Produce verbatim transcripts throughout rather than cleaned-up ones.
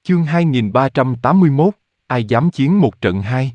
Chương hai nghìn ba trăm tám mươi mốt, ai dám chiến một trận hai.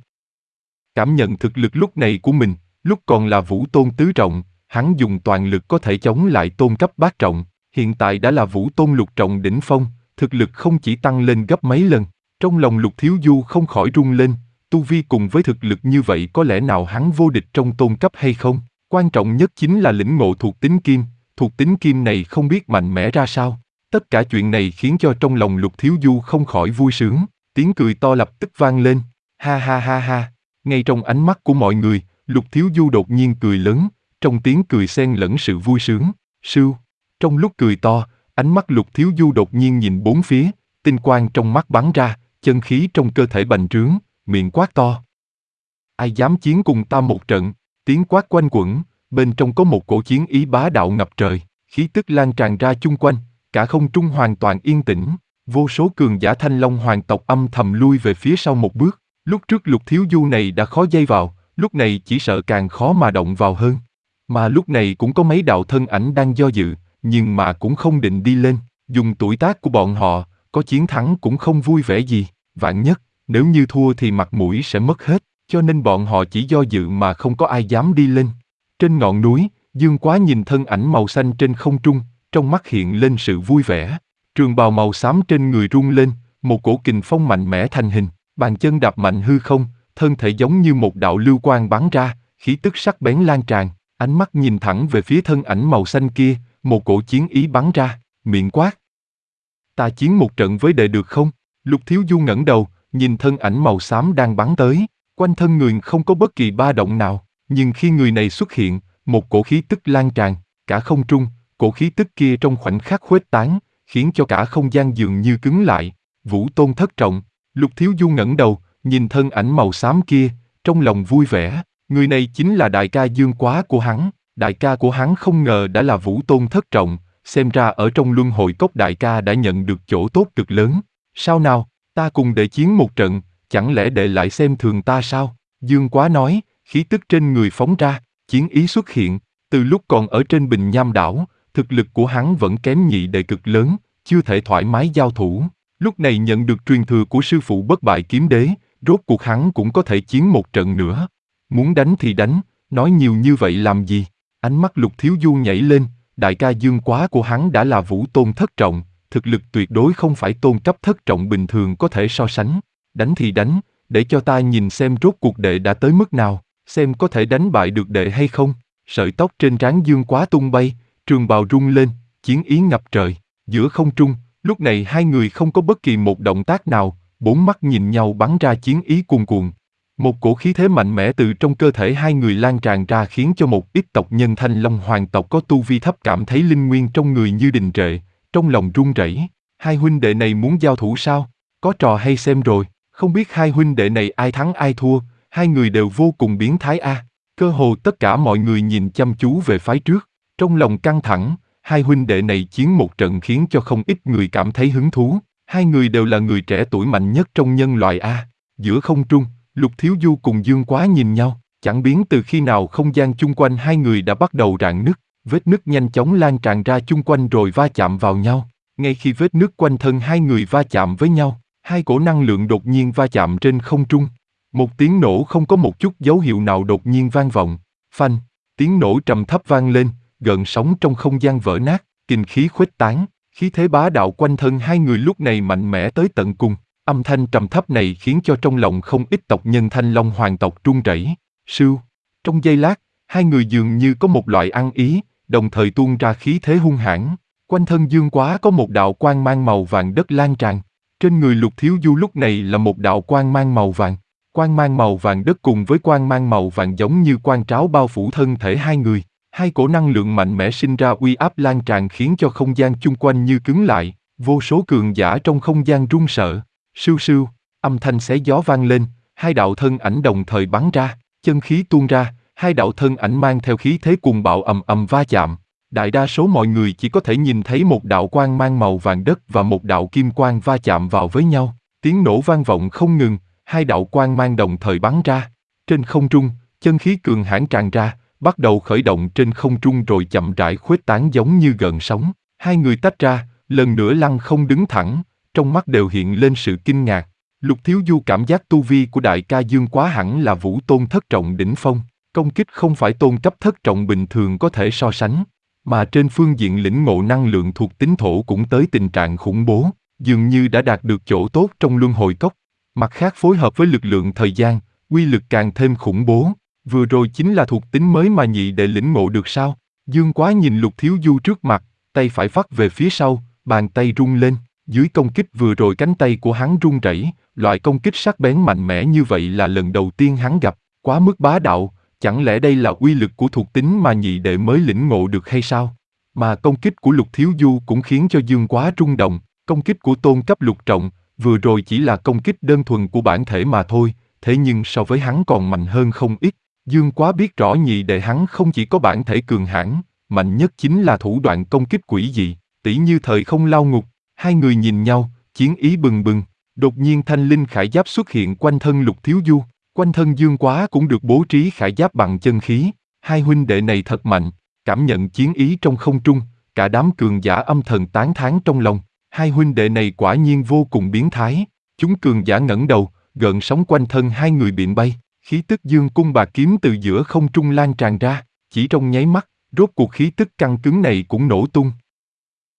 Cảm nhận thực lực lúc này của mình, lúc còn là vũ tôn tứ trọng, hắn dùng toàn lực có thể chống lại tôn cấp bát trọng, hiện tại đã là vũ tôn lục trọng đỉnh phong, thực lực không chỉ tăng lên gấp mấy lần. Trong lòng Lục Thiếu Du không khỏi rung lên, tu vi cùng với thực lực như vậy có lẽ nào hắn vô địch trong tôn cấp hay không? Quan trọng nhất chính là lĩnh ngộ thuộc tính kim, thuộc tính kim này không biết mạnh mẽ ra sao. Tất cả chuyện này khiến cho trong lòng Lục Thiếu Du không khỏi vui sướng, tiếng cười to lập tức vang lên, ha ha ha ha. Ngay trong ánh mắt của mọi người, Lục Thiếu Du đột nhiên cười lớn, trong tiếng cười xen lẫn sự vui sướng, sưu. Trong lúc cười to, ánh mắt Lục Thiếu Du đột nhiên nhìn bốn phía, tinh quang trong mắt bắn ra, chân khí trong cơ thể bành trướng, miệng quát to. Ai dám chiến cùng ta một trận? Tiếng quát quanh quẩn, bên trong có một cổ chiến ý bá đạo ngập trời, khí tức lan tràn ra chung quanh, cả không trung hoàn toàn yên tĩnh, vô số cường giả Thanh Long hoàng tộc âm thầm lui về phía sau một bước. Lúc trước Lục Thiếu Du này đã khó dây vào, lúc này chỉ sợ càng khó mà động vào hơn. Mà lúc này cũng có mấy đạo thân ảnh đang do dự, nhưng mà cũng không định đi lên, dùng tuổi tác của bọn họ, có chiến thắng cũng không vui vẻ gì, vạn nhất, nếu như thua thì mặt mũi sẽ mất hết, cho nên bọn họ chỉ do dự mà không có ai dám đi lên. Trên ngọn núi, Dương Quá nhìn thân ảnh màu xanh trên không trung, trong mắt hiện lên sự vui vẻ. Trường bào màu xám trên người rung lên, một cổ kình phong mạnh mẽ thành hình, bàn chân đạp mạnh hư không, thân thể giống như một đạo lưu quang bắn ra, khí tức sắc bén lan tràn, ánh mắt nhìn thẳng về phía thân ảnh màu xanh kia, một cổ chiến ý bắn ra, miệng quát. Ta chiến một trận với đệ được không? Lục Thiếu Du ngẩng đầu, nhìn thân ảnh màu xám đang bắn tới, quanh thân người không có bất kỳ ba động nào, nhưng khi người này xuất hiện, một cổ khí tức lan tràn, cả không trung, cổ khí tức kia trong khoảnh khắc khuếch tán, khiến cho cả không gian dường như cứng lại. Vũ tôn thất trọng. Lục Thiếu Du ngẩng đầu, nhìn thân ảnh màu xám kia, trong lòng vui vẻ, người này chính là đại ca Dương Quá của hắn, đại ca của hắn không ngờ đã là vũ tôn thất trọng, xem ra ở trong luân hồi cốc đại ca đã nhận được chỗ tốt cực lớn. Sao nào, ta cùng đệ chiến một trận, chẳng lẽ đệ lại xem thường ta sao? Dương Quá nói, khí tức trên người phóng ra, chiến ý xuất hiện, từ lúc còn ở trên Bình Nham đảo, thực lực của hắn vẫn kém nhị đệ cực lớn, chưa thể thoải mái giao thủ. Lúc này nhận được truyền thừa của sư phụ bất bại kiếm đế, rốt cuộc hắn cũng có thể chiến một trận nữa. Muốn đánh thì đánh, nói nhiều như vậy làm gì? Ánh mắt Lục Thiếu Du nhảy lên, đại ca Dương Quá của hắn đã là vũ tôn thất trọng, thực lực tuyệt đối không phải tôn cấp thất trọng bình thường có thể so sánh. Đánh thì đánh, để cho ta nhìn xem rốt cuộc đệ đã tới mức nào, xem có thể đánh bại được đệ hay không. Sợi tóc trên trán Dương Quá tung bay, trường bào rung lên, chiến ý ngập trời, giữa không trung. Lúc này hai người không có bất kỳ một động tác nào, bốn mắt nhìn nhau bắn ra chiến ý cuồn cuộn. Một cổ khí thế mạnh mẽ từ trong cơ thể hai người lan tràn ra khiến cho một ít tộc nhân Thanh Long hoàng tộc có tu vi thấp cảm thấy linh nguyên trong người như đình trệ, trong lòng run rẩy. Hai huynh đệ này muốn giao thủ sao? Có trò hay xem rồi, không biết hai huynh đệ này ai thắng ai thua, hai người đều vô cùng biến thái a. À. Cơ hồ tất cả mọi người nhìn chăm chú về phái trước, trong lòng căng thẳng. Hai huynh đệ này chiến một trận khiến cho không ít người cảm thấy hứng thú. Hai người đều là người trẻ tuổi mạnh nhất trong nhân loại A. Giữa không trung, Lục Thiếu Du cùng Dương Quá nhìn nhau, chẳng biết từ khi nào không gian chung quanh hai người đã bắt đầu rạn nứt, vết nứt nhanh chóng lan tràn ra chung quanh rồi va chạm vào nhau. Ngay khi vết nứt quanh thân hai người va chạm với nhau, hai cổ năng lượng đột nhiên va chạm trên không trung. Một tiếng nổ không có một chút dấu hiệu nào đột nhiên vang vọng. Phanh, tiếng nổ trầm thấp vang lên. Gợn sóng trong không gian vỡ nát, kình khí khuếch tán, khí thế bá đạo quanh thân hai người lúc này mạnh mẽ tới tận cùng. Âm thanh trầm thấp này khiến cho trong lòng không ít tộc nhân Thanh Long hoàng tộc run rẩy. Sưu, trong giây lát, hai người dường như có một loại ăn ý, đồng thời tuôn ra khí thế hung hãn. Quanh thân Dương Quá có một đạo quang mang màu vàng đất lan tràn. Trên người Lục Thiếu Du lúc này là một đạo quang mang màu vàng. Quang mang màu vàng đất cùng với quang mang màu vàng giống như quang tráo bao phủ thân thể hai người. Hai cổ năng lượng mạnh mẽ sinh ra uy áp lan tràn khiến cho không gian chung quanh như cứng lại, vô số cường giả trong không gian run sợ. Sưu sưu, âm thanh xé gió vang lên, hai đạo thân ảnh đồng thời bắn ra, chân khí tuôn ra, hai đạo thân ảnh mang theo khí thế cuồng bạo ầm ầm va chạm. Đại đa số mọi người chỉ có thể nhìn thấy một đạo quang mang màu vàng đất và một đạo kim quang va chạm vào với nhau, tiếng nổ vang vọng không ngừng, hai đạo quang mang đồng thời bắn ra. Trên không trung, chân khí cường hãn tràn ra, bắt đầu khởi động trên không trung rồi chậm rãi khuếch tán giống như gợn sóng. Hai người tách ra, lần nữa lăn không đứng thẳng, trong mắt đều hiện lên sự kinh ngạc. Lục Thiếu Du cảm giác tu vi của đại ca Dương Quá hẳn là vũ tôn thất trọng đỉnh phong, công kích không phải tôn cấp thất trọng bình thường có thể so sánh, mà trên phương diện lĩnh ngộ năng lượng thuộc tính thổ cũng tới tình trạng khủng bố, dường như đã đạt được chỗ tốt trong luân hồi cốc. Mặt khác phối hợp với lực lượng thời gian, uy lực càng thêm khủng bố. Vừa rồi chính là thuộc tính mới mà nhị đệ lĩnh ngộ được sao? Dương Quá nhìn Lục Thiếu Du trước mặt, tay phải vắt về phía sau, bàn tay rung lên, dưới công kích vừa rồi cánh tay của hắn run rẩy, loại công kích sắc bén mạnh mẽ như vậy là lần đầu tiên hắn gặp, quá mức bá đạo, chẳng lẽ đây là uy lực của thuộc tính mà nhị đệ mới lĩnh ngộ được hay sao? Mà công kích của Lục Thiếu Du cũng khiến cho Dương Quá rung động, công kích của tôn cấp lục trọng, vừa rồi chỉ là công kích đơn thuần của bản thể mà thôi, thế nhưng so với hắn còn mạnh hơn không ít. Dương Quá biết rõ nhị đệ hắn không chỉ có bản thể cường hãn, mạnh nhất chính là thủ đoạn công kích quỷ dị, tỉ như thời không lao ngục. Hai người nhìn nhau, chiến ý bừng bừng, đột nhiên thanh linh khải giáp xuất hiện quanh thân Lục Thiếu Du, quanh thân Dương Quá cũng được bố trí khải giáp bằng chân khí, hai huynh đệ này thật mạnh, cảm nhận chiến ý trong không trung, cả đám cường giả âm thầm tán thán trong lòng, hai huynh đệ này quả nhiên vô cùng biến thái, chúng cường giả ngẩng đầu, gợn sóng quanh thân hai người biển bay, khí tức dương cung bạc kiếm từ giữa không trung lan tràn ra, chỉ trong nháy mắt, rốt cuộc khí tức căng cứng này cũng nổ tung,